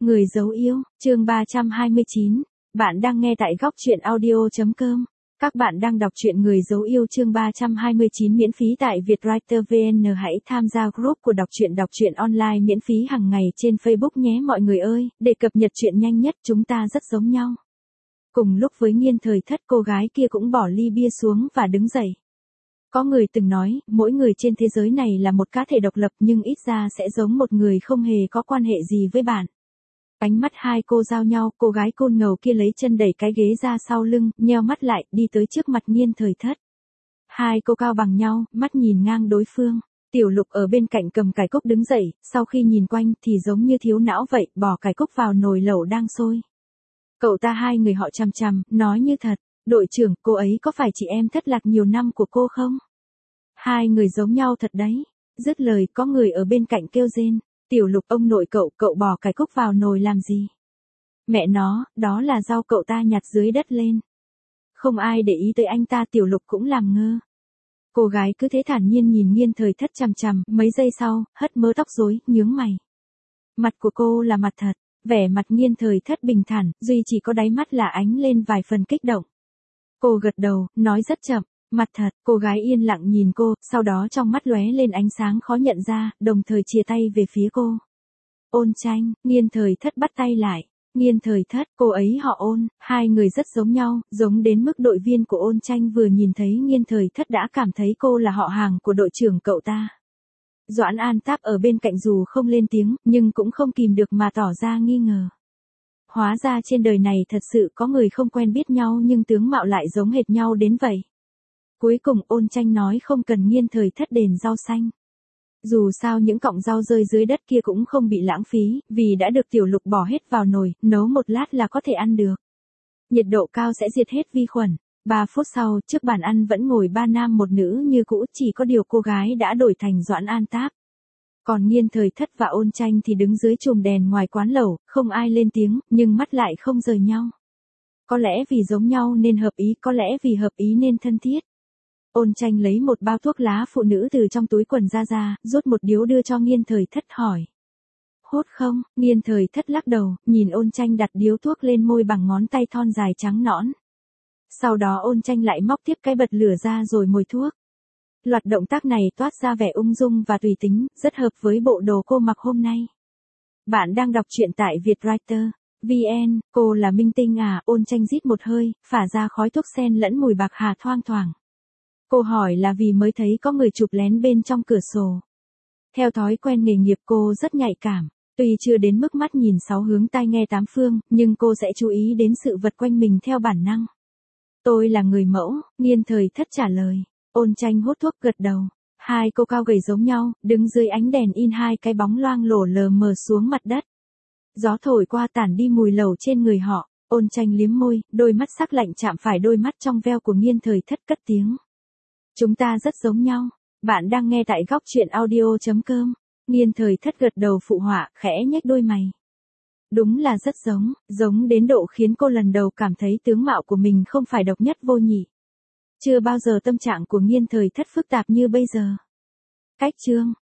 Người dấu yêu, chương 329. Bạn đang nghe tại góc truyện audio.com. Các bạn đang đọc truyện Người dấu yêu chương 329 miễn phí tại Vietwriter VN. Hãy tham gia group của đọc truyện online miễn phí hàng ngày trên Facebook nhé mọi người ơi, để cập nhật chuyện nhanh nhất. Chúng ta rất giống nhau. Cùng lúc với Nghiên Thời Thất, cô gái kia cũng bỏ ly bia xuống và đứng dậy. Có người từng nói, mỗi người trên thế giới này là một cá thể độc lập nhưng ít ra sẽ giống một người không hề có quan hệ gì với bạn. Ánh mắt hai cô giao nhau, cô gái côn ngầu kia lấy chân đẩy cái ghế ra sau lưng, nheo mắt lại, đi tới trước mặt Nghiên Thời Thất. Hai cô cao bằng nhau, mắt nhìn ngang đối phương. Tiểu Lục ở bên cạnh cầm cải cúc đứng dậy, sau khi nhìn quanh thì giống như thiếu não vậy, bỏ cải cúc vào nồi lẩu đang sôi. Cậu ta hai người họ chằm chằm, nói như thật, đội trưởng, cô ấy có phải chị em thất lạc nhiều năm của cô không? Hai người giống nhau thật đấy. Dứt lời, có người ở bên cạnh kêu rên. Tiểu Lục, ông nội cậu bỏ cải cúc vào nồi làm gì? Mẹ nó, đó là rau cậu ta nhặt dưới đất lên. Không ai để ý tới anh ta. Tiểu Lục cũng làm ngơ. Cô gái cứ thế thản nhiên nhìn Nghiên Thời Thất chằm chằm, mấy giây sau, hất mớ tóc rối, nhướng mày. Mặt của cô là mặt thật, vẻ mặt Nghiên Thời Thất bình thản, duy chỉ có đáy mắt là ánh lên vài phần kích động. Cô gật đầu, nói rất chậm. Mặt thật. Cô gái yên lặng nhìn cô, sau đó trong mắt lóe lên ánh sáng khó nhận ra, đồng thời chìa tay về phía cô. Ôn Tranh. Nghiên Thời Thất bắt tay lại. Nghiên Thời Thất, cô ấy họ Ôn, hai người rất giống nhau, giống đến mức đội viên của Ôn Tranh vừa nhìn thấy Nghiên Thời Thất đã cảm thấy cô là họ hàng của đội trưởng cậu ta. Doãn An Táp ở bên cạnh dù không lên tiếng, nhưng cũng không kìm được mà tỏ ra nghi ngờ. Hóa ra trên đời này thật sự có người không quen biết nhau nhưng tướng mạo lại giống hệt nhau đến vậy. Cuối cùng Ôn Tranh nói không cần Nghiên Thời Thất đền rau xanh. Dù sao những cọng rau rơi dưới đất kia cũng không bị lãng phí, vì đã được Tiểu Lục bỏ hết vào nồi, nấu một lát là có thể ăn được. Nhiệt độ cao sẽ diệt hết vi khuẩn. 3 phút sau, trước bàn ăn vẫn ngồi ba nam một nữ như cũ, chỉ có điều cô gái đã đổi thành Doãn An Táp. Còn Nghiên Thời Thất và Ôn Tranh thì đứng dưới chùm đèn ngoài quán lẩu, không ai lên tiếng, nhưng mắt lại không rời nhau. Có lẽ vì giống nhau nên hợp ý, có lẽ vì hợp ý nên thân thiết. Ôn Tranh lấy một bao thuốc lá phụ nữ từ trong túi quần ra, rút một điếu đưa cho Nghiên Thời Thất hỏi. Hút không? Nghiên Thời Thất lắc đầu, nhìn Ôn Tranh đặt điếu thuốc lên môi bằng ngón tay thon dài trắng nõn. Sau đó Ôn Tranh lại móc tiếp cái bật lửa ra rồi mồi thuốc. Loạt động tác này toát ra vẻ ung dung và tùy tính, rất hợp với bộ đồ cô mặc hôm nay. Bạn đang đọc truyện tại Vietwriter VN. Cô là minh tinh à? Ôn Tranh rít một hơi, phả ra khói thuốc sen lẫn mùi bạc hà thoang thoảng. Cô hỏi là vì mới thấy có người chụp lén bên trong cửa sổ. Theo thói quen nghề nghiệp cô rất nhạy cảm, tuy chưa đến mức mắt nhìn sáu hướng tai nghe tám phương, nhưng cô sẽ chú ý đến sự vật quanh mình theo bản năng. Tôi là người mẫu, Nghiên Thời Thất trả lời. Ôn Tranh hút thuốc gật đầu. Hai cô cao gầy giống nhau, đứng dưới ánh đèn in hai cái bóng loang lổ lờ mờ xuống mặt đất. Gió thổi qua tản đi mùi lẩu trên người họ. Ôn Tranh liếm môi, đôi mắt sắc lạnh chạm phải đôi mắt trong veo của Nghiên Thời Thất, cất tiếng. Chúng ta rất giống nhau. Bạn đang nghe tại góc truyện audio.com. Nghiên Thời Thất gật đầu phụ họa, khẽ nhếch đôi mày. Đúng là rất giống đến độ khiến cô lần đầu cảm thấy tướng mạo của mình không phải độc nhất vô nhị. Chưa bao giờ tâm trạng của Nghiên Thời Thất phức tạp như bây giờ. Cách chương.